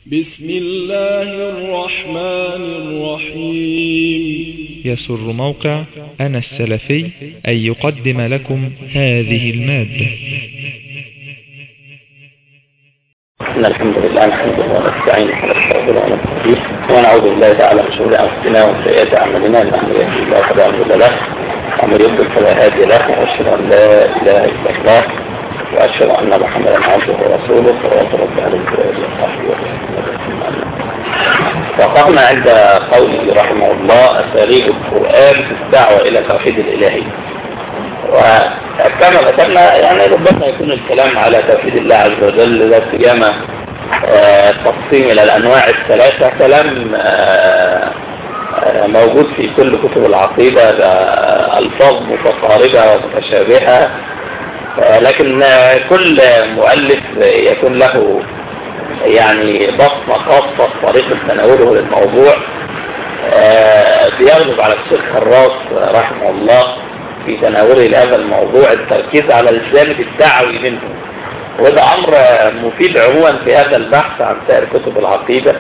بسم الله الرحمن الرحيم. يسر موقع أنا السلفي أن يقدم لكم هذه المادة. إن الحمد لله نحمده ونستعينه ونستغفره ونستهديه ونعوذ بالله تعالى من شرور أنفسنا ومن سيئات أعمالنا، من يهده الله فلا مضل له ومن يضلل فلا هادي له، وأشهد أن لا إله إلا الله وأشهد أن محمدا عبده ورسوله صلوات الله عليه وصحبه وسلم. وقفنا عند قوله رحمه الله أساليب القرآن في الدعوة إلى توحيد الإلهية. وكما ذكرنا يعني ربما يكون الكلام على توحيد الله عز وجل لا سيما التقسيم إلى الأنواع الثلاثة كلام موجود في كل كتب العقيدة، ألفاظ متقاربة ومتشابهة، لكن كل مؤلف يكون له يعني بصمة خاصة في طريقة تناوله للموضوع. بيغلب على الشيخ خراس رحمه الله في تناوله لهذا الموضوع التركيز على الجانب الدعوي منه، وده أمر مفيد عموما في هذا البحث عن سائر كتب العقيدة.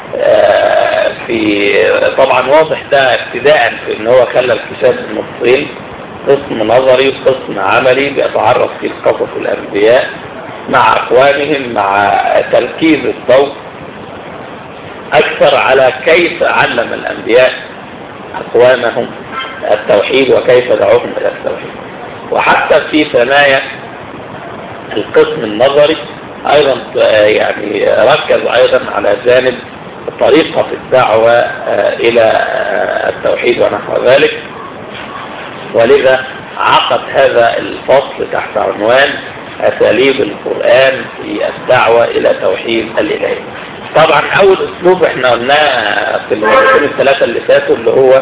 في طبعا واضح ده ابتداء في ان هو خلى الكتاب نصين، قسم نظري وقسم عملي بيتعرف فيه قصص الأنبياء مع أقوامهم، مع تركيز الضوء أكثر على كيف علم الأنبياء أقوامهم التوحيد وكيف دعوهم إلى التوحيد. وحتى في ثنايا القسم النظري أيضا يعني ركز أيضا على جانب طريقة الدعوة إلى التوحيد ونحو ذلك، ولذا عقد هذا الفصل تحت عنوان أساليب القرآن في الدعوة إلى توحيد الإلهية. طبعا أول أسلوب احنا قلناه في المرتين الثلاثة اللي فاتوا اللي هو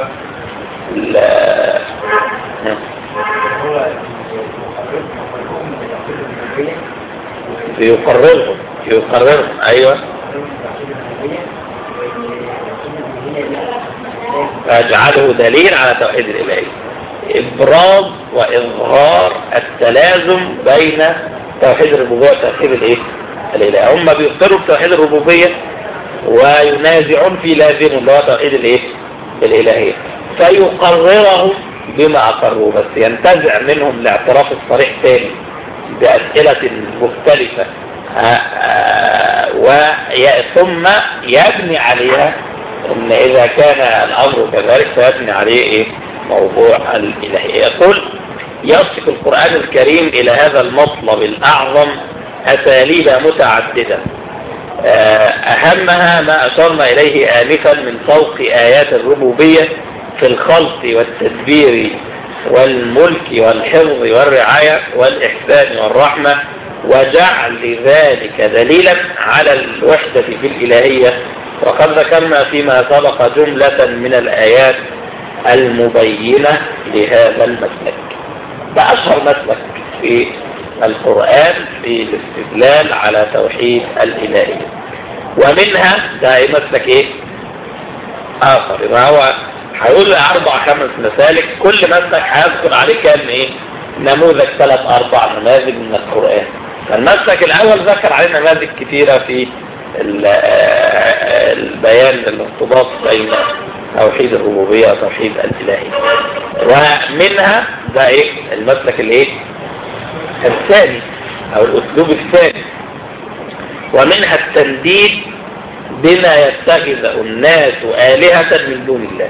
يقررهم أيوة، فاجعله دليل على توحيد الإلهية، إبراز وإظهار التلازم بين توحيد الربوبية وتوحيد الإلهية. هم بيقروا بتوحيد الربوبية وينازعون في لازم اللي هو توحيد الإلهية، فيقررهم بما أقروا، بس ينتزع منهم الاعتراف الصريح ثاني بأسئلة مختلفة، ثم يبني عليها ان اذا كان الامر كذلك فيبني عليه موضوع الالهية. يقول يصف القرآن الكريم الى هذا المطلب الاعظم اساليب متعددة، اهمها ما اشرنا اليه انفا من فوق ايات الربوبية في الخلق والتدبير والملك والحفظ والرعاية والإحسان والرحمة، وجعل ذلك دليلا على الوحدة في الإلهية. وقد ذكرنا فيما سبق جملة من الآيات المبينة لهذا المسلك. فأشهر مسلك في القرآن في الاستدلال على توحيد الإلهية، ومنها ده مسلك آخر، ما هو هيقول 4-5 مسالك، كل مسلك هيذكر عليه كان نموذج 3-4 نماذج من القرآن. فالمسلك الأول ذكر عليه نماذج كثيرة في البيان الارتباط بين توحيد الربوبية وتوحيد الإلهية، ومنها ده المسلك الثاني أو الأسلوب الثاني، ومنها التنديد بما يتخذ الناس آلهة من دون الله،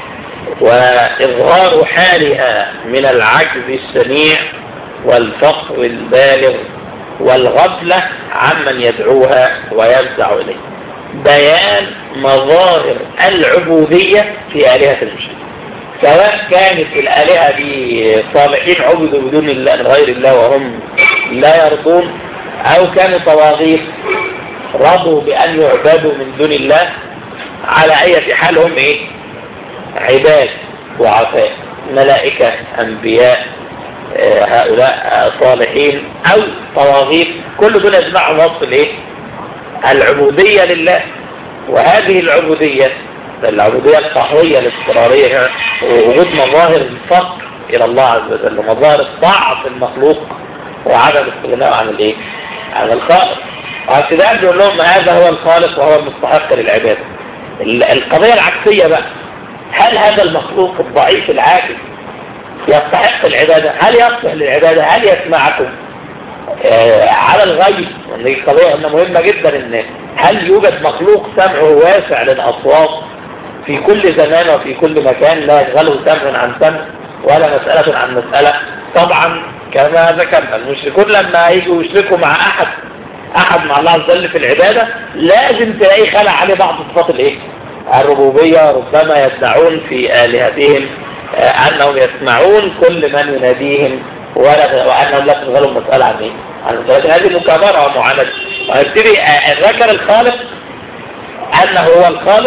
وإظهار حالها من العجز الشنيع والفقر البالغ والغفلة عمن يدعوها ويفزع إليه، بيان مظاهر العبودية في آلهة المشركين، سواء كانت الآلهة دي صالحين عبدوا بدون الله غير الله وهم لا يرضون، أو كانوا طواغيت رضوا بأن يعبدوا من دون الله. على أي حال هم عباد وعفاء، ملائكة، أنبياء، هؤلاء صالحين أو طواغيت، كل دول يجمعوا وصف العبودية لله. وهذه العبودية القهرية الاضطرارية ووجود مظاهر الفقر إلى الله عز وجل ومظاهر الطاعة في المخلوق وعدم الاستغناء عن الخالق. ابتداء بيقول لهم هذا هو الخالق وهو المستحق للعبادة. القضية العكسية بقى، هل هذا المخلوق الضعيف العاجز يستحق العبادة؟ هل يصلح للعبادة؟ هل يسمعكم على الغيب؟ دي قضية مهمة جدا، ان هل يوجد مخلوق سمعه واسع للأصوات في كل زمان وفي كل مكان لا يشغله سمع عن سمع ولا مسألة عن مسألة؟ طبعا كما ذكرنا المشركون لما يجوا يشركوا مع أحد مع الله عز وجل في العبادة لازم تلاقيه خلع عليه بعض صفات الربوبية. ربما يدعون في آلهتهم أنهم يسمعون كل من يناديهم وأنهم لا تشغلهم مسألة عن عن مسألة. هذه مكابرة ومعاندة. ويبتدي ذكر الخالق أنه هو الخالق،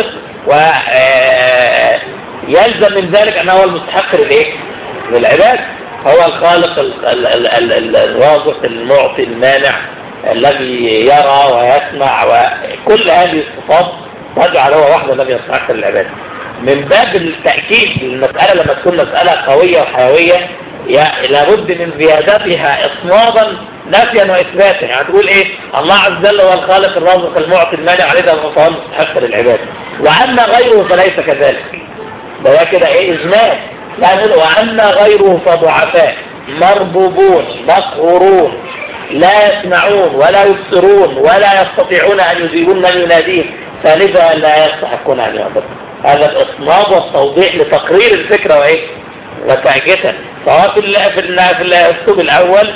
ويلزم من ذلك أنه هو المستحق للعباد. هو الخالق الرازق المعطي المانع الذي يرى ويسمع، وكل هذه الصفات تجعل هو وحده الذي يستحق للعباد. من باب التأكيد المسألة لما تكون مسألة قوية وحيوية لابد من زيادتها إصنادا نفيا وإثباتا. يعني تقول الله عز وجل هو الخالق الرازق المعطي المانع عليه فهو مستحق للعباد، وأما غيره فليس كذلك. ده كده إجمال. لا نقول وأما غيره فضعفاء مربوبون مقهورون لا يسمعون ولا يبصرون ولا يستطيعون أن يجيبون من يناديهم فلذا لا يستحقون أن يعبدوا. هذا الإصناد والتوضيح لتقرير الفكرة وتأكيدها. فهو في الأسلوب الأول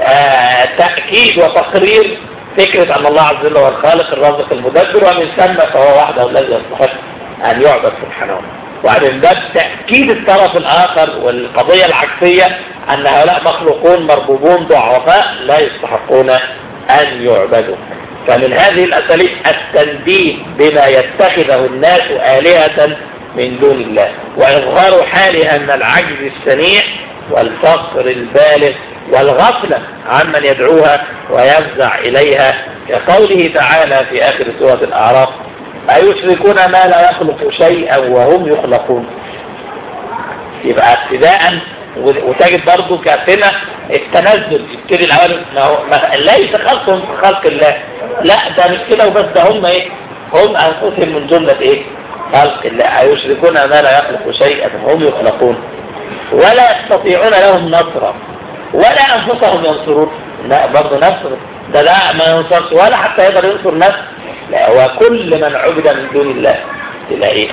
تأكيد وتقرير فكرة أن الله عز وجل هو الخالق الرازق المدبر، ومن ثم فهو وحده الذي يستحق أن يعبد سبحانه. ومن باب تأكيد الطرف الآخر والقضية العكسية أن هؤلاء مخلوقون مربوبون ضعفاء لا يستحقون أن يعبدوا. فمن هذه الأساليب التنديد بما يتخذه الناس آلهة من دون الله، وإظهار حالها من العجز الشنيع والفقر البالغ والغفلة عمن يدعوها ويفزع إليها، كقوله تعالى في آخر سورة الأعراف: أيشركون ما لا يخلق شيئا وهم يخلقون. يبقى ابتداء وتجد برضو كاتنا التنزل يبتدي الأول ليس خلقهم في خلق الله، لا ده مش كده وبس، ده هم أنفسهم من جملة خلق الله. أيشركون ما لا يخلق شيئا وهم يخلقون ولا يستطيعون لهم نصرا ولا أنفسهم ينصرون. لا برضو نصر ده لا ما ينصرش ولا حتى يقدر ينصر نفسه. لا، وكل من عبد من دون الله تلاقيه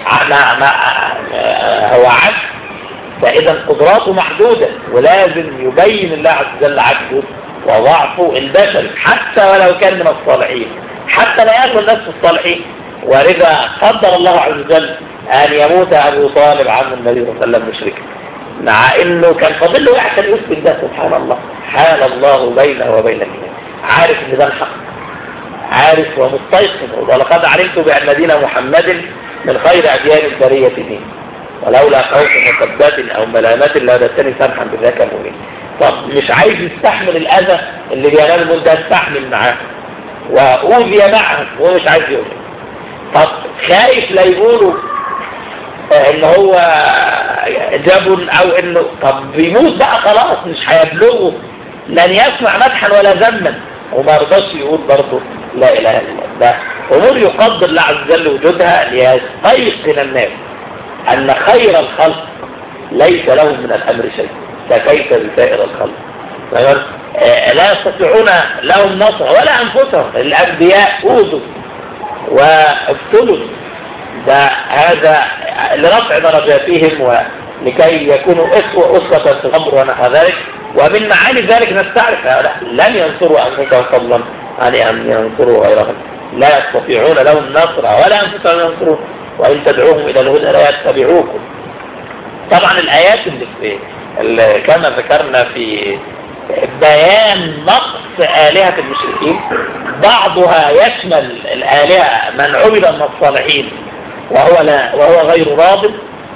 هو عجز، فإذا قدراته محدودة، ولازم يبين الله عز وجل عجزه وضعفه البشري حتى ولو كان من الصالحين، حتى لا يكون نفس الصالحين. ولذا قدر الله عز وجل أن يموت أبو طالب عم النبي صلى الله عليه وسلم مشركا، مع إنه كان فاضل له واحد يثبت ده. سبحان الله، حال الله بينه وبين الإيمان، عارف إن ده الحق، عارف ومستيقن. ولقد علمت بأن دين محمد من خير أديان البرية دين، ولولا خوف مكبات أو ملامات لهدتني سمحا بذاك المؤمن. طب مش عايز يستحمل الأذى اللي بينال المول ده، يستحمل معاه وأوذي معه ومش عايز يؤذي. طب خايف لا يقولوا ان هو جبن او انه طب بيموت بقى خلاص مش هيبلغه، لن يسمع مدحا ولا ذما، وما رضاش يقول برضه لا اله الا الله. ده امور يقدر الله عز وجل وجودها ليستيقن الناس ان خير الخلق ليس لهم من الامر شيء، فكيف بسائر الخلق؟ لا يستطيعون لهم نصر ولا انفسهم. الانبياء اوذوا وابتلوا، ده هذا لرفع درجاتهم ولكي يكونوا أسوة في الأمر ونحو ذلك. ومن معاني ذلك نستعرف لن ينصروا أنفسهم فضلا عن أن ينصروا غيرهم، لا يستطيعون لهم نصرا ولا أنفسهم ينصرون، وإن تدعوهم إلى الهدى لا يتبعوكم. طبعا الآيات اللي كما ذكرنا في بيان نقص آلهة المشركين، بعضها يشمل الآلهة من عبد من الصالحين وهو غير راض،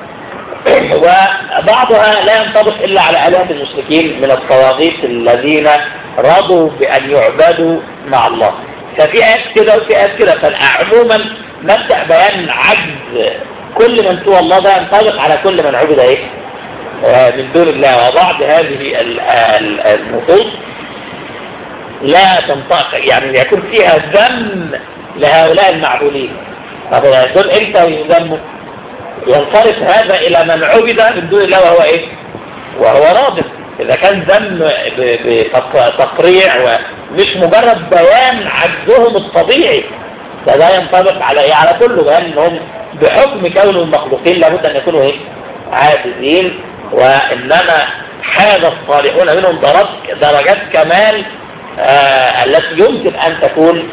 وبعضها لا ينطبق إلا على آلهة المشركين من الطواغيت الذين رضوا بأن يعبدوا مع الله. ففي آيات كده وفي آيات كده. فعموما مبدأ بيان عجز كل من سوى الله ده ينطبق على كل من عبد من دون الله. وبعض هذه النصوص لا تنطق، يعني يكون فيها ذم لهؤلاء المعبودين. طب دول امتى يذموا؟ ينصرف هذا الى من عبد من دون الله وهو ايه؟ وهو راضٍ. اذا كان ذم بتقريع ومش مجرد بيان عجزهم الطبيعي، فده ينطبق على ايه؟ على كله، بانهم بحكم كونهم مخلوقين لابد ان يكونوا ايه؟ عاجزين. وانما حاز الصالحون منهم درجات كمال التي يمكن ان تكون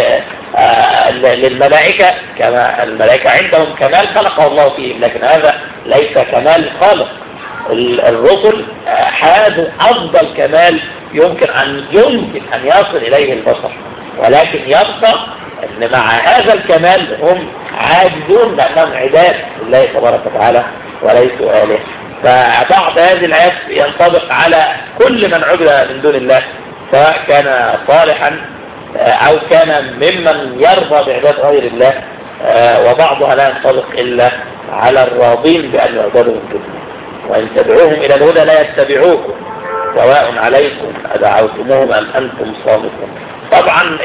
للملائكة، كما الملائكة عندهم كمال خلقه الله فيهم، لكن هذا ليس كمال خالق. الرسل حازوا افضل كمال يمكن ان يصل اليه البشر، ولكن يبقى ان مع هذا الكمال هم عاجزون لانهم عباد لله تبارك وتعالى وليسوا آله. فبعض هذه الآيات ينطبق على كل من عبد من دون الله، سواء كان صالحا أو كان ممن يرضى بعباد غير الله، وبعضها لا ينطبق إلا على الراضين بأن يعبدوا من دون الله. وإن تدعوهم إلى الهدى لا يتبعوكم سواء عليكم أدعوتموهم أم أنتم صامتون. طبعا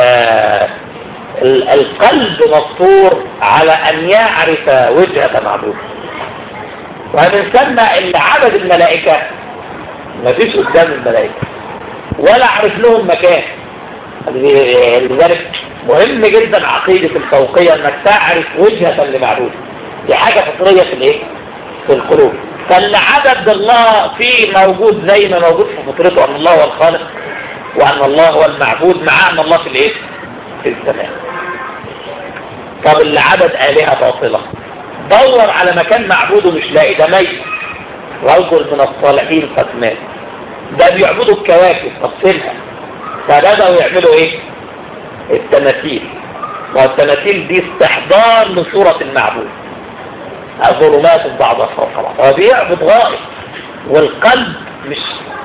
القلب مفطور على أن يعرف وجهة معبوده، ومن ثم اللي عبد الملائكة ما فيش قدام الملائكة ولا عرف لهم مكان. لذلك مهم جدا عقيدة الفوقية انك تعرف وجهة لمعبود، دي حاجة فطرية في الايه؟ في القلوب. فاللي عبد الله فيه موجود زي ما موجود في فطرته ان الله هو الخالق وان الله هو المعبود، مع ان الله في الايه؟ في السماء. طب اللي عبد آلهة باطلة دور على مكان معبوده مش لاقي، ده ميت. رجل من الصالحين قد مات، ده بيعبدوا الكواكب تفصيلها، فبدأوا يعملوا ايه؟ التماثيل. والتماثيل دي استحضار لصورة المعبود، ظلمات بعضها فوق بعض، هو بيعبد غائب، والقلب مش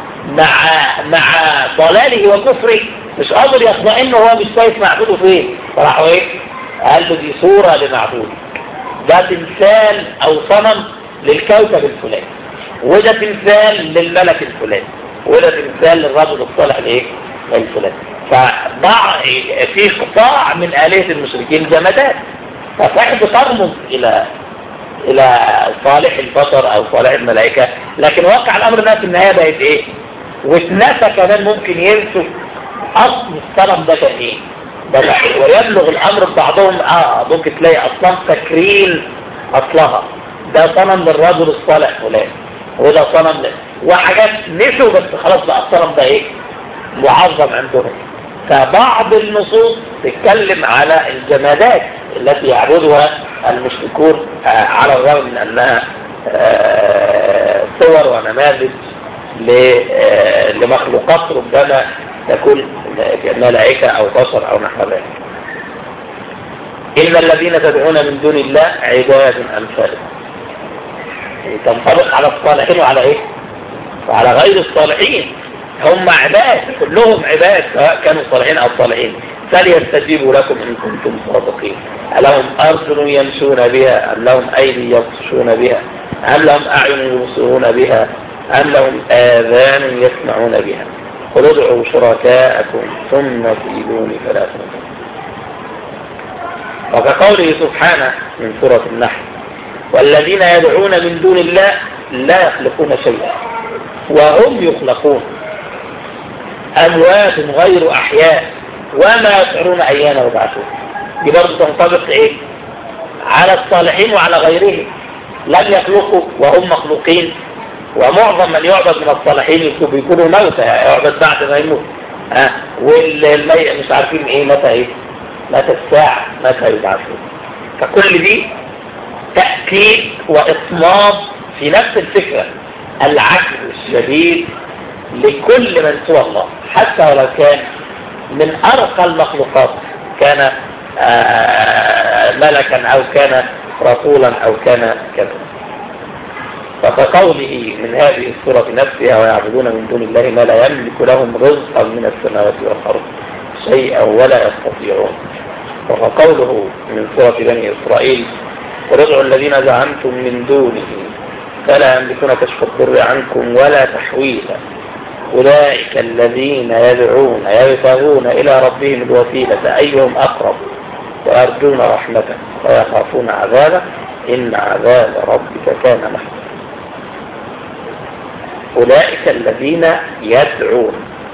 مع ضلاله وكفره مش قادر يطمئن، هو مش شايف معبوده فين، فراحوا ايه؟ قال له دي صورة لمعبود، ده تمثال او صنم للكوكب الفلاني، وده تمثال للملك الفلاني، وده تمثال للرجل الصالح الايه؟ الفلاني. فضع في قطاع من آلهة المشركين جمادات، فصاحب ترمز الى صالح البشر او صالح الملائكة، لكن واقع الامر ده في النهاية بقت ايه؟ واتنسى كمان، ممكن ينسوا اصل الصنم ده كان ايه؟ ويبلغ الامر ببعضهم ممكن تلاقي اصلا فاكرين اصلها، ده صنم للرجل الصالح فلان، وده صنم وحاجات نسوا، بس خلاص بقى الصنم ده ايه؟ معظم عندهم. فبعض النصوص تتكلم على الجمادات التي يعبدها المشركون، على الرغم من انها صور ونماذج لمخلوقات ربما تكون ملائكة او بشر او نحو ذلك. إن الذين تدعون من دون الله عباد أمثالكم، تنطبق على الصالحين وعلى ايه؟ وعلى غير الصالحين. هم عباد، كلهم عباد سواء كانوا صالحين او صالحين. فليستجيبوا لكم ان كنتم صادقين. ألهم أرجل يمشون بها أم لهم أيدي يبطشون بها أم لهم أعين يبصرون بها أم لهم آذان يسمعون بها قل ادعوا شركاءكم ثم كيدوني فلا تنظرون. وكقوله سبحانه من سورة النحل: والذين يدعون من دون الله لا يخلقون شيئا وهم يخلقون أموات غير أحياء وما يشعرون أيان يبعثون. دي برضه تنطبق إيه؟ على الصالحين وعلى غيرهم. لم يخلقوا وهم مخلوقين، ومعظم من يعبد من الصالحين بيكونوا موتى، يعبد بعد ما يموت. واللي مش عارفين إيه متى الساعة، متى يبعثون. فكل دي تأكيد وإصمام في نفس الفكرة، العجز الشديد لكل من سوى الله، حتى ولو كان من أرقى المخلوقات، كان ملكا أو كان رسولا أو كان كذا. فكقوله من هذه السورة نفسها: ويعبدون من دون الله ما لا يملك لهم رزقا من السماوات والأرض شيئا ولا يستطيعون. وقوله من سورة بني إسرائيل: قل ادعوا الذين زعمتم من دونه فلا يملكون كشف الضر عنكم ولا تحويلا أولئك الذين يدعون يبتغون إلى ربهم الوسيلة أيهم أقرب ويرجون رحمته ويخافون عذابه إن عذاب ربك كان محظورا. أولئك الذين يدعون،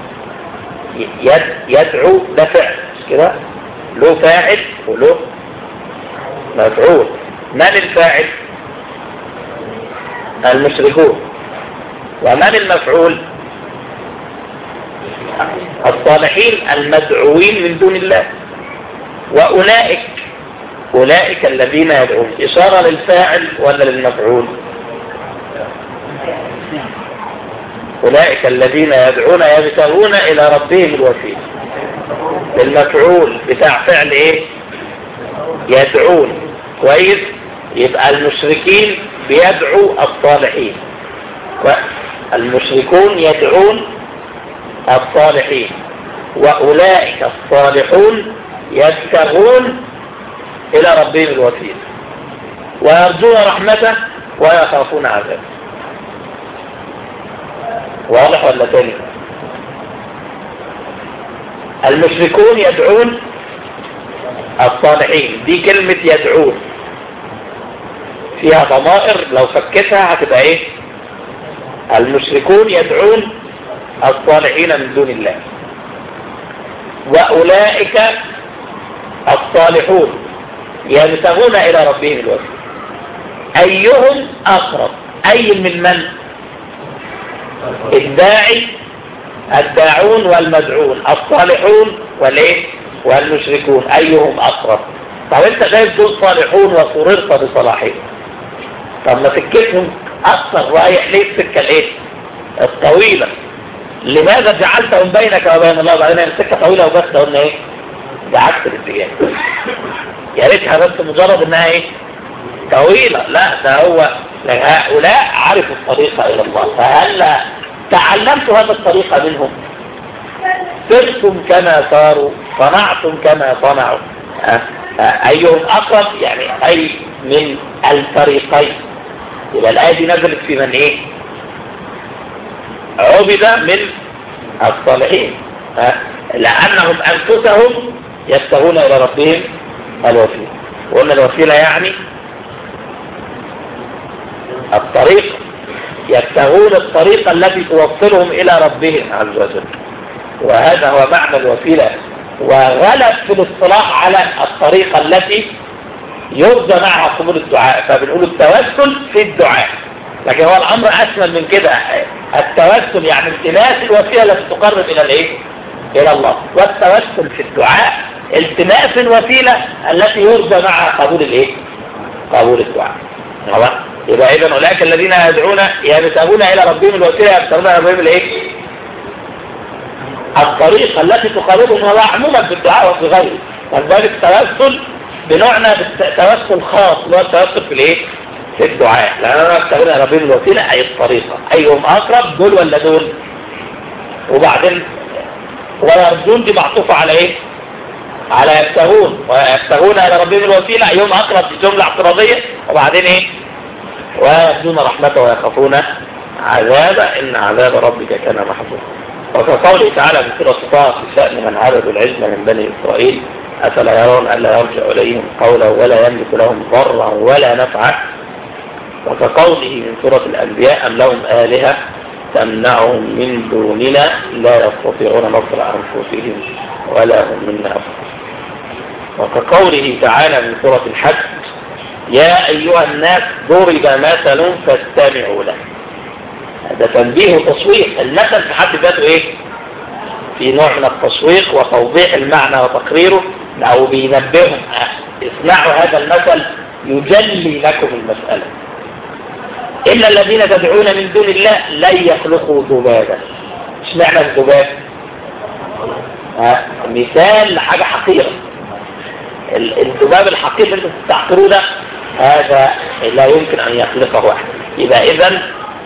يدعو ده فعل كده، له فاعل وله مفعول. من الفاعل؟ المشركون. ومن المفعول؟ الصالحين المدعوين من دون الله. وأولئك الذين يدعون إشارة للفاعل ولا للمفعول؟ أولئك الذين يدعون يبتغون إلى ربهم الوسيلة. المفعول بتاع فعل إيه؟ يدعون. كويس، يبقى المشركين بيدعوا الصالحين، المشركون يدعون الصالحين، وأولئك الصالحون يبتغون إلى ربهم الوسيلة ويرجون رحمته ويخافون عذابه. واضح ولا تاني؟ المشركون يدعون الصالحين، دي كلمة يدعون فيها ضمائر، لو فكتها هتبقى ايه؟ المشركون يدعون الصالحين من دون الله. وأولئك الصالحون يبتغون إلى ربهم الوسيلة أيهم أقرب. أي من الداعي، الداعون والمدعون، الصالحون والايه والمشركون، أيهم أقرب. طب انت شايف دول صالحون وسررت بصلاحهم، طب ما سكتهم أكثر رايح ليه السكة الايه الطويلة؟ لماذا جعلتهم بينك وبين الله؟ بعدين السكة طويلة وبس قلنا ايه؟ ده عكس الاتجاه. يا ريتها بس مجرد انها ايه؟ طويلة. لا، ده هو هؤلاء عرفوا الطريق الى الله، فهل تعلمت هذا الطريق منهم؟ سرتم كما ساروا، صنعتم كما صنعوا. ايهم اقرب يعني اي من الفريقين. يبقى الآية دي نزلت في من ايه؟ عبد من الصالحين، لأنهم أنفسهم يبتغون إلى ربهم الوسيلة. وقلنا الوسيلة يعني الطريق، يبتغون الطريقة التي توصلهم إلى ربهم عز وجل، وهذا هو معنى الوسيلة. وغلب في الاصطلاح على الطريقة التي يرجى معها قبول الدعاء، فبنقول التوسل في الدعاء. لكن هو الأمر أشمل من كده. التوسل يعني التماس الوسيلة التي تقرب إلى الإيه؟ إلى الله. والتوسل في الدعاء التماس الوسيلة التي يرجى معها قبول الإيه؟ قبول الدعاء. يبقى إذن أولئك الذين يدعون يبتغون إلى ربهم الوسيلة يبتغون إلى ربهم الإيه؟ الطريقة التي تقربهم الله عموما في الدعاء وفي غيره. فالباب التوسل بنوعنا بالتوسل خاص، اللي هو التوسل في الإيه؟ في الدعاء. لأننا نبتغون إلى ربهم الوسيلة أي الطريقة، أيهم أقرب، دول ولا دول؟ وبعدين ويرجون دي معطوفة على إيه؟ على يبتغون، ويبتغون إلى ربهم الوسيلة أيهم أقرب، دي جملة اعتراضية. وبعدين إيه؟ ويرجون رحمته ويخافون عذابه إن عذاب ربك كان محظورا. وكقوله تعالى في سورة طه في شأن من عبدوا العجل من بني إسرائيل أفلا يرون ألا يرجع إليهم قولا ولا يملك لهم ضرا ولا نفعا. وكقوله من سورة الأنبياء أم لهم آلهة تمنعهم من دوننا لا يستطيعون نصر أنفسهم ولا هم منا ينصرون. وكقوله تعالى من سورة الحج يا أيها الناس ضرب مثل فاستمعوا له. هذا تنبيه وتصوير. المثل في حد ذاته ايه؟ في نوع من التصوير وتوضيح المعنى وتقريره، او بينبههم اسمعوا هذا المثل يجلي لكم المسألة. إلا الذين تدعون من دون الله لن يخلقوا ذبابا. ايش معنى الذباب؟ مثال لحاجة حقيرة. الذباب الحقير اللي تستحقروه ده هذا لا يمكن أن يخلقه أحد. يبقى إذن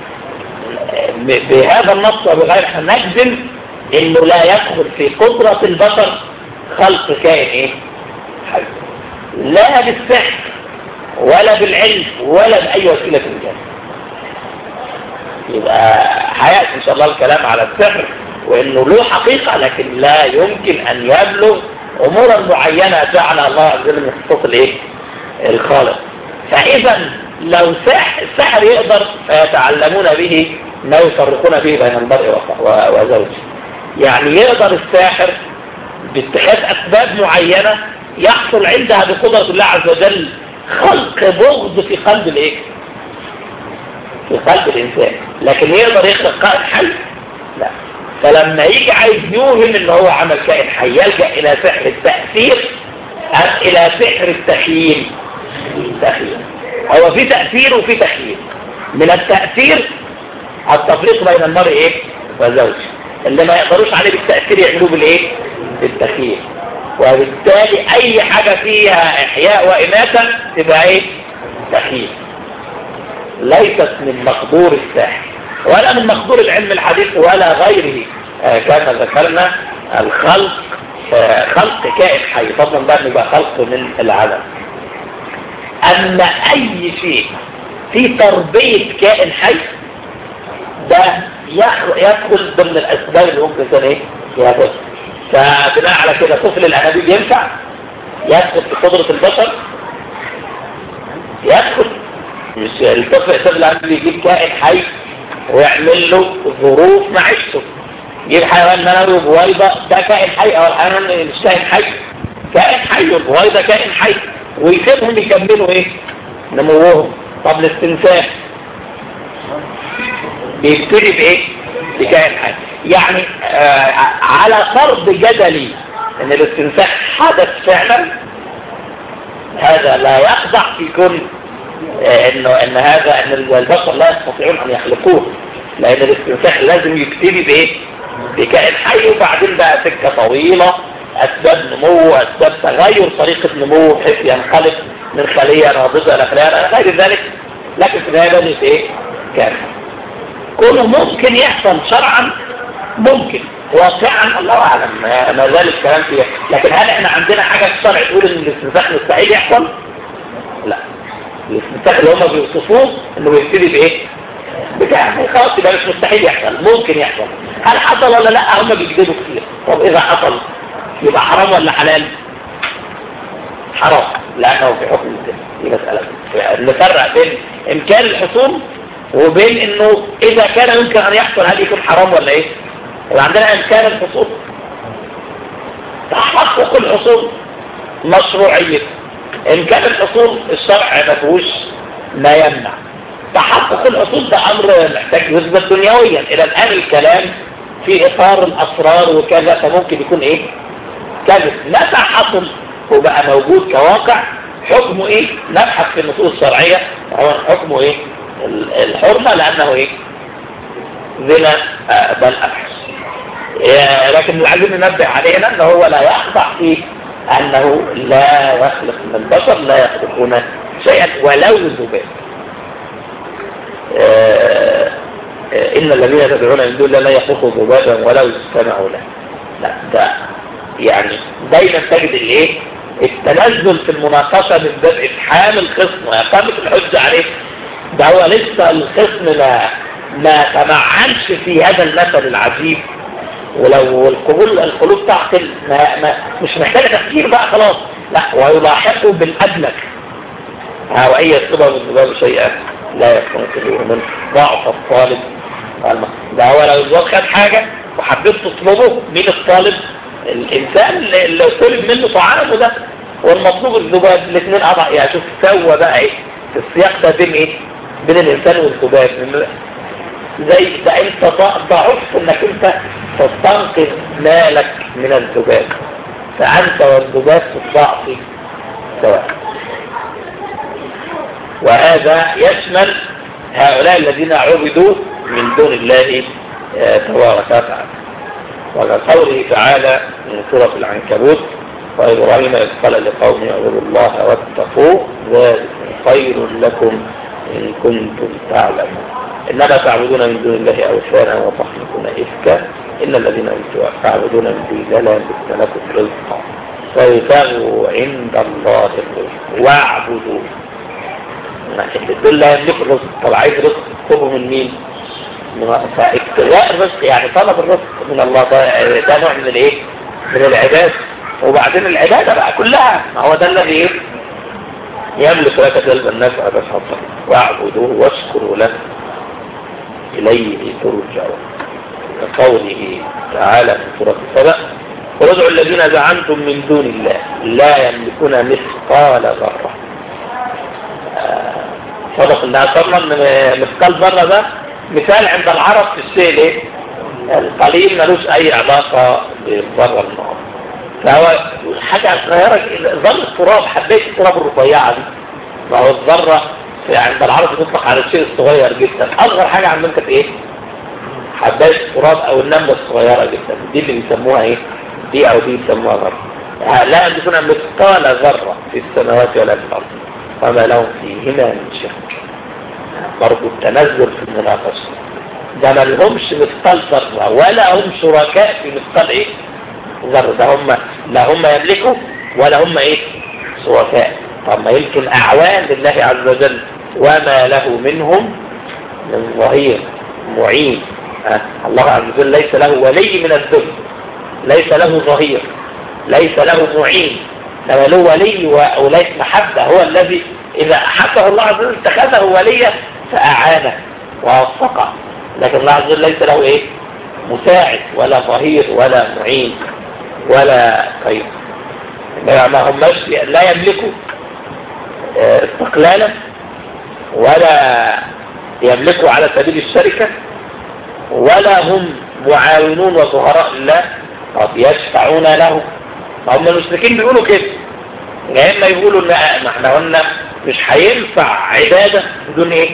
بهذا النص وبغير نجزم إنه لا يدخل في قدرة البشر خلق كائن إيه؟ حي. لا بالسحر ولا بالعلم ولا بأي وسيلة من ذلك. يبقى هيأتي إن شاء الله الكلام على السحر وإنه له حقيقة، لكن لا يمكن أن يبلغ أمورا معينة جعلها الله عز وجل من خصوص الإيه؟ الخالق. فإذا لو السحر يقدر فيتعلمون به ما يفرقون به بين المرء وزوجه. يعني يقدر الساحر باتخاذ أسباب معينة يحصل عندها بقدرة الله عز وجل خلق بغض في قلب الإيه؟ في قلب الإنسان. لكن يقدر يخلق كائن حي؟ لا. فلما يجي عايز يوهم إن هو عمل كائن حي يلجأ إلى سحر التأثير أم إلى سحر التخييل؟ هو في تأثير وفي تخييل. من التأثير التفريق بين المرء إيه؟ وزوجه. اللي ما يقدروش عليه بالتأثير يعملوه بالإيه؟ بالتخييل. وبالتالي أي حاجة فيها إحياء وإماتة تبقى إيه؟ تخييل. ليست من مقدور الساحر ولا من مقدور العلم الحديث ولا غيره. كما ذكرنا الخلق خلق كائن حي، فضلا بقى يبقى خلق من العدم. أما أي شيء في تربية كائن حي ده يدخل ضمن الأسباب اللي ممكن يكون إيه؟ يدخل. فبناء على كده طفل الأنابيب ينفع يدخل في قدرة البشر؟ يدخل. مش الطفل الأنابيب يجيب كائن حي ويعمل له ظروف معيشته. يجيب حيوان منوي وبويضة، ده كائن حي، أو الحيوان مش كائن حي، كائن حي والبويضة كائن حي، ويسيبهم يكملوا ايه؟ نموهم. طب الاستنساخ بيبتدي بايه؟ بكائن حي. يعني على فرض جدلي ان الاستنساخ حدث فعلا، هذا لا يخضع في كل ان هذا ان البشر لا يستطيعون ان يخلقوه، لان الاستنساخ لازم يبتدي بايه؟ بكائن حي، وبعدين بقى سكه طويله، أسباب نمو، أسباب تغير طريقة نمو بحيث ينقلب من خلية ناضجة إلى خلية غير ذلك. لكن في النهاية بدأت إيه؟ كان كله ممكن يحصل شرعا، ممكن واقعا الله أعلم ما زال الكلام فيه. لكن هل إحنا عندنا حاجة في الشرع تقول إن الاستنساخ مستحيل يحصل؟ لا. الاستنساخ اللي هم بيوصفوه إنه بيبتدي بإيه؟ بكائن خلاص، يبقى مش مستحيل يحصل، ممكن يحصل. هل حصل ولا لا؟ هم بيكذبوا كتير. طب إذا حصل يبقى حرام ولا حلال؟ حرام، لأنه في حكم دي مسألة. نفرق بين إمكان الحصول وبين إنه إذا كان يمكن أن يحصل هل يكون حرام ولا إيه؟ يبقى عندنا إمكان الحصول، تحقق الحصول مشروعية. إمكان الحصول الشرع ما فيهوش ما يمنع. تحقق الحصول ده أمر محتاج نسبة دنيويا. إلى الآن الكلام في إطار الأسرار وكذا، فممكن يكون إيه؟ كذب. متى حصل وبقى موجود كواقع حكمه ايه؟ نبحث في النصوص الشرعية حكمه ايه؟ الحرمة، لانه ايه؟ زنا بل ابحث. لكن اللي عايزين ننبه علينا ان هو لا يخضع فيه انه لا يخلق من البشر، لا يخلقون شيئا ولو ذباب. ان الذين يدعون من دون الله لا يخلقوا ذبابا ولو استمعوا له. لا، ده يعني دايما تجد الايه؟ التنزل في المناقشه من باب افحام الخصم واقامه الحجه عليه. ده هو لسه الخصم ما تمعنش في هذا المثل العجيب. ولو القلوب تعقل مش محتاجه تفكير بقى خلاص، لا، ويلاحقه بالادلك. وأي يطلب الذباب شيئا لا يستنقذه من ضعف الطالب. ده هو لو خد حاجه وحبيت تطلبه، مين الطالب؟ الإنسان اللي طلب منه طعامه ده، والمطلوب الذباب. الاثنين أضع يعني شوف سوى بقى إيه في السياق ده بين إيه؟ بين الإنسان والذباب. زي ده أنت ضعفت إنك أنت تستنقذ مالك من الذباب، فأنت والذباب في الضعف سواء. وهذا يشمل هؤلاء الذين عبدوا من دون الله تبارك وتعالى. وقوله تعالى من سورة العنكبوت: وإبراهيم إذ قال لقومه اعبدوا الله واتقوه ذلك خير لكم إن كنتم تعلمون. إنما تعبدون من دون الله أوثانا وتخلقون إفكا إن الذين تعبدون من دون الله لا يملكون لكم رزقا فابتغوا عند الله الرزق واعبدوه. دول لا يملكوا الرزق. طب عايز رزق تطلبه من مين؟ فابتغاء الرزق يعني طلب الرزق من الله، ده نوع من الايه؟ من العبادة. وبعدين العبادة بقى كلها، ما هو ده الذي ايه؟ يملك لك جلب النفع والضر واعبدوه واشكروا له إليه ترجعون. كقوله تعالى في سورة سبأ: وادعوا الذين زعمتم من دون الله لا يملكون مثقال ذرة. صدق الله صلى مثقال ذرة ده مثال عند العرب في الشيء ايه؟ القليل ملوش اي علاقة بالذرة النار. فهو حاجة صغيرة، ذرة التراب، حبيت التراب الرفيعة دي، ما هو الذرة عند العرب بتطلق على الشيء الصغير جدا. اصغر حاجة عندهم كانت ايه؟ حباية التراب او النملة الصغيرة جدا، دي اللي بيسموها ايه؟ دي او دي بيسموها ذرة. لا يملكون مثقال ذرة في السماوات ولا في الارض وما لهم فيهما من شرك. برضو التنزل في المناقشة، ده ما لهمش مثقال ذرة ولا هم شركاء في مثقال ايه؟ ذرة. ده هم لا هم يملكوا ولا هم ايه؟ شركاء. طب ما يمكن اعوان لله عز وجل وما له منهم من ظهير معين. الله عز وجل ليس له ولي من الذل، ليس له ظهير، ليس له معين، لما له ولي وأولئك محبة. هو الذي إذا أحبه الله عز وجل اتخذه وليا فأعانه ووفقه، لكن الله عز وجل ليس له إيه؟ مساعد ولا ظهير ولا معين ولا خير. ما هماش لا يملكوا استقلالا ولا يملكوا على سبيل الشركة ولا هم معاونون وظهراء الله قد يشفعون له. هم المشركين بيقولوا كده، يا اما يقولوا ان احنا قلنا مش هينفع عبادة بدون ايه؟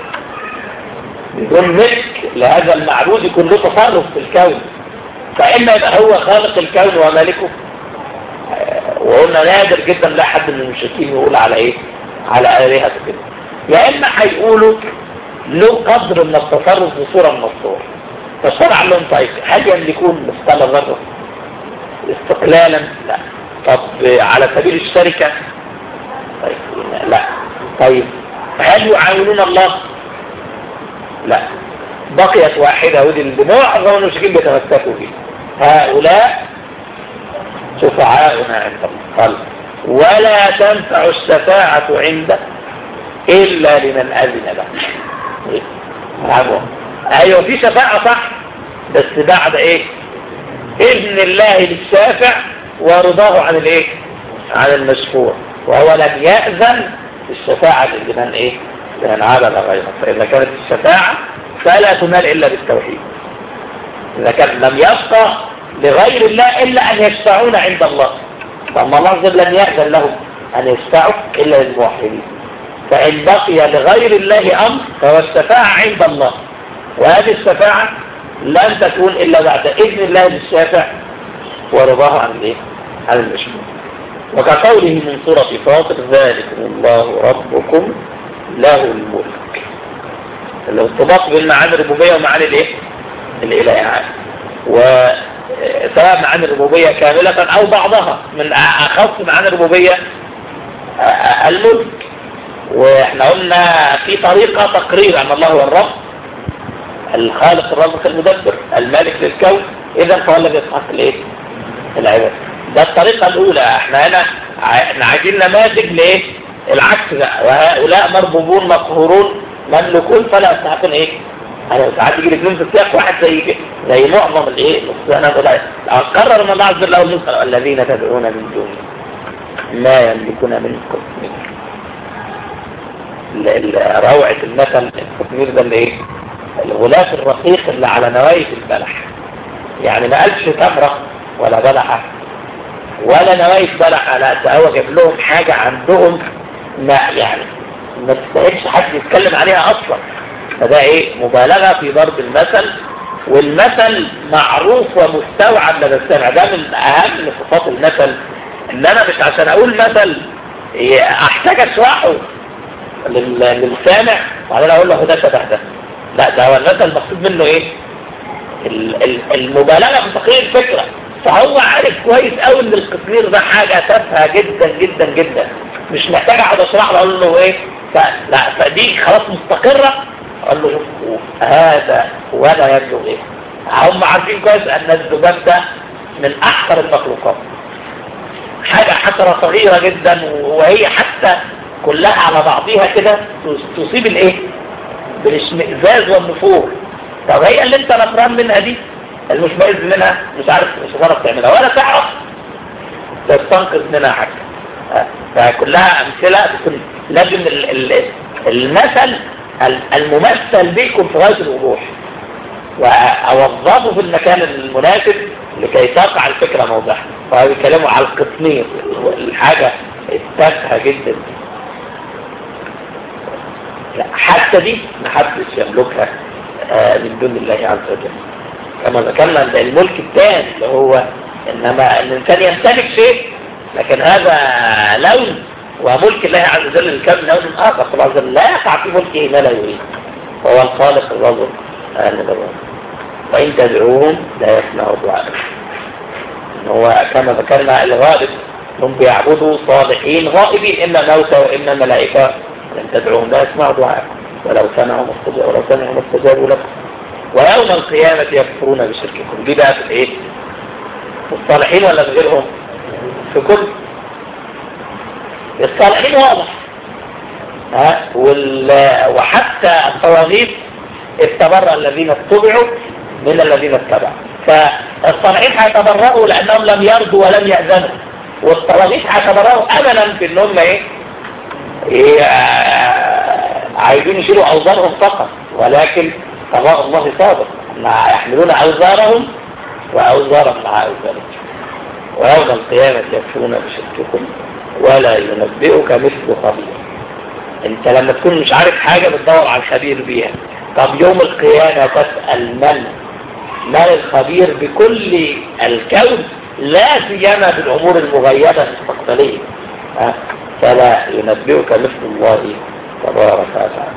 بدون ملك لهذا المعبود يكون له تصرف في الكون، فاما يبقى هو خالق الكون ومالكه، وقلنا نادر جدا لا حد من المشركين يقول على ايه؟ على آلهة كده. يا اما هيقولوا له قدر من التصرف بصورة من الصور. فالشرع لهم طيب هل يملكون مثقال ذرة استقلالا؟ لا. طب على سبيل الشركة؟ طيب لا. طيب هل يعاونون الله؟ لا. بقيت واحدة ودي اللي معظم المشركين بيتمسكوا فيه: هؤلاء شفعاؤنا عند الله ولا تنفع الشفاعة عنده إلا لمن أذن له. ايوه في شفاعة صح، بس بعد ايه؟ اذن الله للشافع ورضاه عن الايه؟ عن المشفوع، وهو لم يأذن الشفاعة لمن ايه؟ لمن عبد غيره. فإذا كانت الشفاعة فلا تنال إلا بالتوحيد. إذا كان لم يبقى لغير الله إلا أن يشفعون عند الله، فأما الله عز وجل لم يأذن لهم أن يشفعوا إلا للموحدين. فإن بقي لغير الله أمر فهو الشفاعة عند الله، وهذه الشفاعة لن تكون إلا بعد إذن الله للشافع ورضاه عن الايه؟ عن المشفوع. وكقوله من سورة فاطر: ذلكم الله ربكم له الملك. الارتباط بين معاني الربوبية ومعاني الايه؟ الإلهية، وسواء معاني الربوبية كاملة أو بعضها. من أخص معاني الربوبية الملك، واحنا قلنا في طريقة تقرير أن الله هو الرب الخالق الرازق المدبر المالك للكون، إذا فهو الذي يستحق الايه؟ العبادة. ده الطريقة الأولى. احنا هنا عايزين نماذج لايه؟ العكس بقى: وهؤلاء مربوبون مقهورون مملوكون فلا يستحقون ايه؟ انا ساعات يجي الاثنين في السياق واحد زي كده، زي معظم الايه؟ انا بقول اقرر ان الله عز وجل له الملك الذين تدعون من دونه ما يملكون من قطمير. روعة المثل القطمير ده اللي ايه؟ الغلاف الرقيق اللي على نوايا البلح. يعني ما قالش تمرة ولا بلحة ولا نوايا بلحة، لا ده هو جاب لهم حاجة عندهم ما يعني ما تستاهلش حد يتكلم عليها اصلا. فده ايه؟ مبالغة في ضرب المثل، والمثل معروف ومستوعب لدى السامع. ده من اهم صفات المثل، ان انا مش عشان اقول مثل احتاج اشرحه للسامع وبعدين اقول له ده شبه ده. لا، ده هو المثل المقصود منه ايه؟ المبالغة في تقرير الفكرة. فهو عارف كويس قوي ان القطمير ده حاجة تافهة جدا جدا جدا، مش محتاج اقعد اشرح له اقول له ايه. لا، فدي خلاص مستقرة قال له هذا ولا يبلغ ايه. هم عارفين كويس ان الذباب ده من احقر المخلوقات، حاجة حشرة صغيرة جدا، وهي حتى كلها على بعضيها كده تصيب الايه بالاشمئزاز والنفور. طب هي اللي انت نفران منها دي المشمئز منها مش عارف، مش هتعرف تعملها ولا تعرف تستنقذ منها حاجة. فكلها امثلة بتكون لازم المثل الممثل بيكم في غاية الوضوح، وأوظفه في المكان المناسب لكي تقع الفكرة موضحة. فبيتكلموا على القطمير، الحاجة التافهة جدا حتى دي محدش يملكها من دون الله عز وجل. كما ذكرنا ان الملك الثاني اللي هو انما الانسان يمتلك شيء، لكن هذا لون، وملك الله عز وجل الكون لون اخر. الله عز وجل لا يقع في ملكه ما لا يريد، وهو الخالق الرازق الرازق. وإن تدعوهم لا يسمعوا دعاءكم. هو كما ذكرنا الغالب هم بيعبدوا صالحين غائبين، إما موتى وإما ملائكة. إن تدعوهم لا يسمعوا دعاءكم ولو سمعوا ما استجابوا لكم، ويوم القيامة يكفرون بشرككم. دي بقى في الإيه؟ في الصالحين ولا في غيرهم؟ في كل الصالحين واضح. وحتى الطواغيت اتبرأ الذين اتبعوا من الذين اتبعوا. فالصالحين هيتبرأوا لأنهم لم يرضوا ولم يأذنوا، والطواغيت هيتبرأوا أملا في أنهم عايزين يشيلوا أوزارهم فقط، ولكن قضاء الله صادق، يحملون أوزارهم وأوزارهم مع أوزارهم. ويوم القيامة يكفرون بشرككم ولا ينبئك مثل خبير. انت لما تكون مش عارف حاجة بتدور على الخبير بيها. طب يوم القيامة تسأل من الخبير بكل الكون، لا سيما بالأمور المغيبة المستقبلية. فلا ينبئك مثل الله تبارك وتعالى.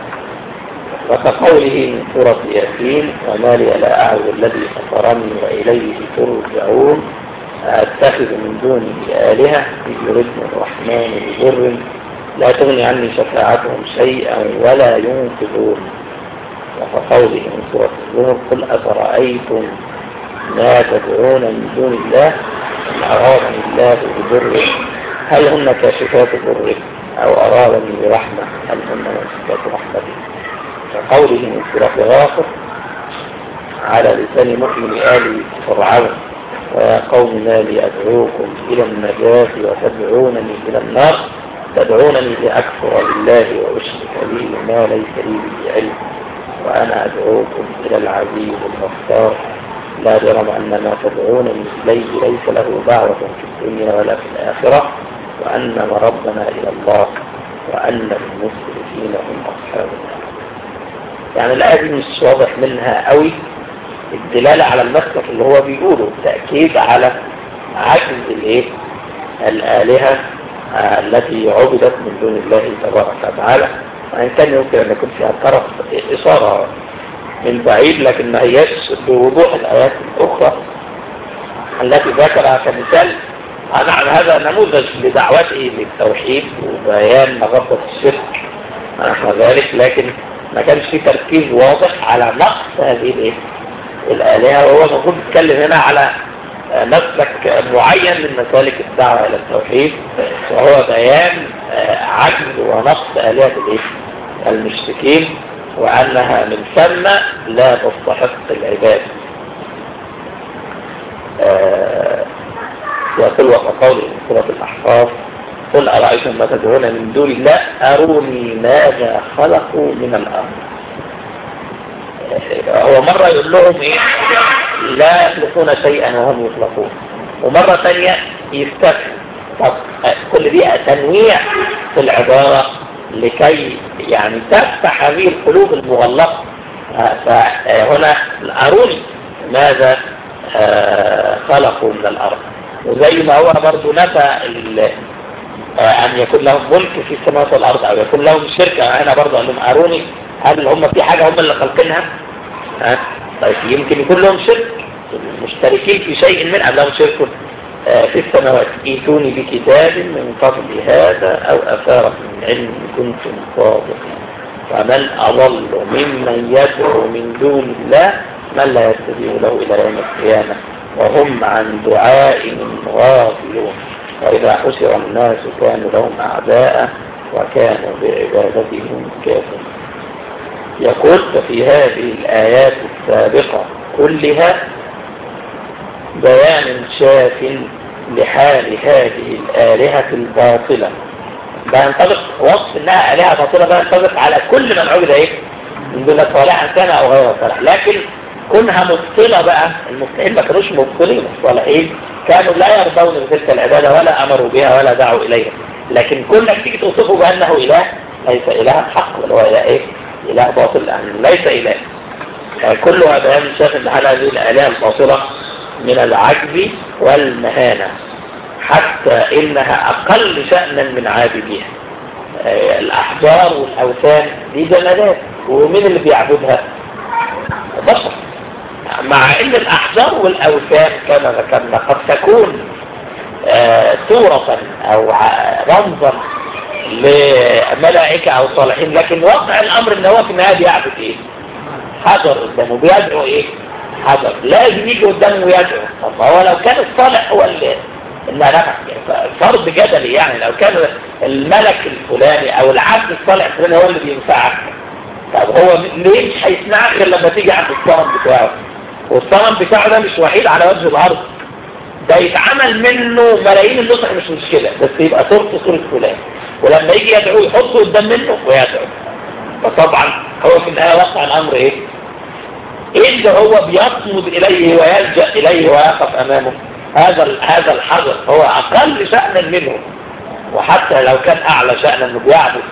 وكقوله من سورة ياسين وما لي لا أعبد الذي فطرني وإليه ترجعون أتخذ من دونه آلهة إن يردني الرحمن بضر لا تغني عني شفاعتهم شيئا ولا ينقذون. وقوله من سورة الزمر قل أفرأيتم ما تدعون من دون الله إن أرادني الله بضر هل هن كاشفات ضره أو أرادني برحمة هل هن ممسكات رحمته. وقوله من سورة غافر على لسان مؤمن آل فرعون ويا قوم ما لي أدعوكم إلى النجاة وتدعونني إلى النار تدعونني لأكفر بالله وأشرك به ما ليس لي به علم وأنا أدعوكم إلى العزيز الغفار لا جرم أن ما تدعونني إليه ليس له دعوة في الدنيا ولا في الآخرة وأن مردنا إلى الله وأن المسرفين هم أصحاب النار. يعني الآية دي مش واضح منها قوي الدلالة على المسلك اللي هو بيقوله، تأكيد على عجز الآلهة التي عبدت من دون الله تبارك وتعالى، وإن كان يمكن أن يكون فيها طرف إشارة من بعيد لكن ما هيش بوضوح الآيات الأخرى التي ذكرها كمثال. عن هذا نموذج لدعوته للتوحيد وبيان مغبة الشرك نحو ذلك، لكن ما كانش في تركيز واضح على نقص هذه الآلهة، وهو المفروض يتكلم هنا على مسلك معين من مسالك الدعوة إلى التوحيد، وهو بيان عجز ونقص آلهة المشركين وأنها من ثم لا تستحق العبادة. يقول وقوله في سورة الأحقاف قل أرأيتم ما تدعون من دون الله أروني ماذا خلقوا من الأرض. هو مرة يقول لهم لا يخلقون شيئا وهم يخلقون، ومرة ثانية يستفهم. طب كل دي تنويع في العبارة لكي يعني تفتح هذه القلوب المغلقة. فهنا أروني ماذا خلقوا من الأرض، وزي ما هو برضو نفى أن يكون لهم ملك في السماوات والأرض أو يكون لهم شركة. هنا برضو قال لهم أروني هل هم في حاجة هم اللي خلقينها؟ طيب يمكن يكون لهم شرك مشتركين في شيء من أم لهم شرك في السماوات ائتوني بكتاب من قبل هذا أو أثارة من علم كنتم صادقين. فمن أضل ممن يدعو من دون الله من لا يستجيب له إلى يوم القيامة وهم عن دعائهم غافلون وإذا حشر الناس كانوا لهم أعداء وكانوا بعبادتهم كافرين. يقول ففي هذه الآيات السابقة كلها بيان شاف لحال هذه الآلهة الباطلة، بينطبق وصف انها آلهة باطلة بينطبق على كل من عبد ايه من دون صالحا كان او غير صالح، لكن كونها مبطلة بقى، المبطلين ما كانوش مبطلين، الصالحين كانوا لا يرضون بتلك العبادة ولا امروا بها ولا دعوا اليها، لكن كونك تيجي توصفه بانه اله ليس اله حق ولا هو اله ايه، اله باطل يعني ليس اله. كلها بيان شاف على هذه الآلهة الباطلة من العجز والمهانة، حتى إنها أقل شأنا من عابديها. الأحجار والأوثان دي جمادات، ومين اللي بيعبدها؟ بشر. مع إن الأحجار والأوثان كما ذكرنا قد تكون صورة أو رمزا لملائكة أو صالحين، لكن واقع الأمر إن هو في النهاية بيعبد إيه؟ حجر قدامه، بيدعو إيه؟ حجر، لازم يجي قدامه ويدعو. طب هو لو كان الصالح هو اللي نفع، فرض جدلي يعني، لو كان الملك الفلاني او العبد الصالح الفلاني هو اللي بينفعك، طب هو ليه مش هيسمعك غير لما تيجي عند الصنم بتاعه؟ والصنم بتاعه ده مش وحيد على وجه الارض، ده يتعمل منه ملايين النسخ مش مشكله، بس يبقى صورة فلان، ولما يجي يدعوه يحطه قدام منه ويدعو. فطبعا هو في النهايه واقع الامر ايه؟ ايه اللي هو بيصمد اليه ويلجأ اليه ويقف امامه؟ هذا الحجر هو اقل شأنا منه، وحتى لو كان اعلى شأنا انه بيعبد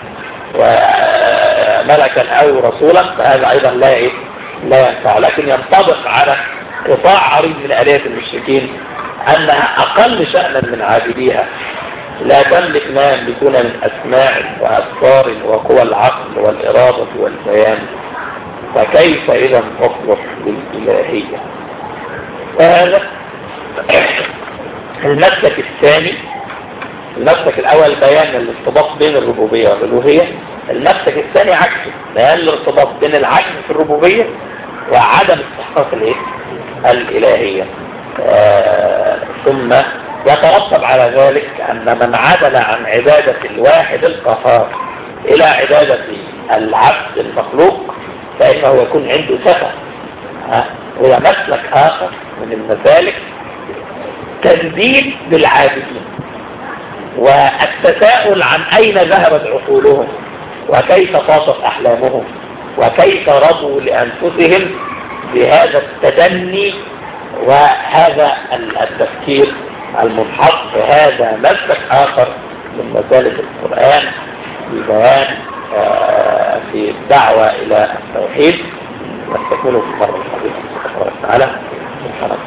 ملكا او رسولا فهذا ايضا لا ينفع، لكن ينطبق على قطاع عريض من آلهة المشركين انها اقل شأنا من عابديها، لا تملك ما يملكون من اسماع وافكار وقوى العقل والارادة والبيان، فكيف اذا تصلح للإلهية؟ وهذا المسلك الثاني. المسلك الاول بيان الارتباط بين الربوبية والالوهية، المسلك الثاني عكسه، بيان الارتباط بين العجز في الربوبية وعدم استحقاق الالهية. ثم يترتب على ذلك ان من عدل عن عبادة الواحد القهار الى عبادة العبد المخلوق فإنه يكون عنده سفة. وهي مسلك آخر من المسالك تنديد بالعابدين والتساؤل عن أين ذهبت عقولهم وكيف طاشت أحلامهم وكيف رضوا لأنفسهم بهذا التدني وهذا التفكير المنحط. هذا مسلك آخر من مسالك القرآن ببيان في الدعوة إلى التوحيد. نستكمله في المرة القادمة إن شاء الله تعالى.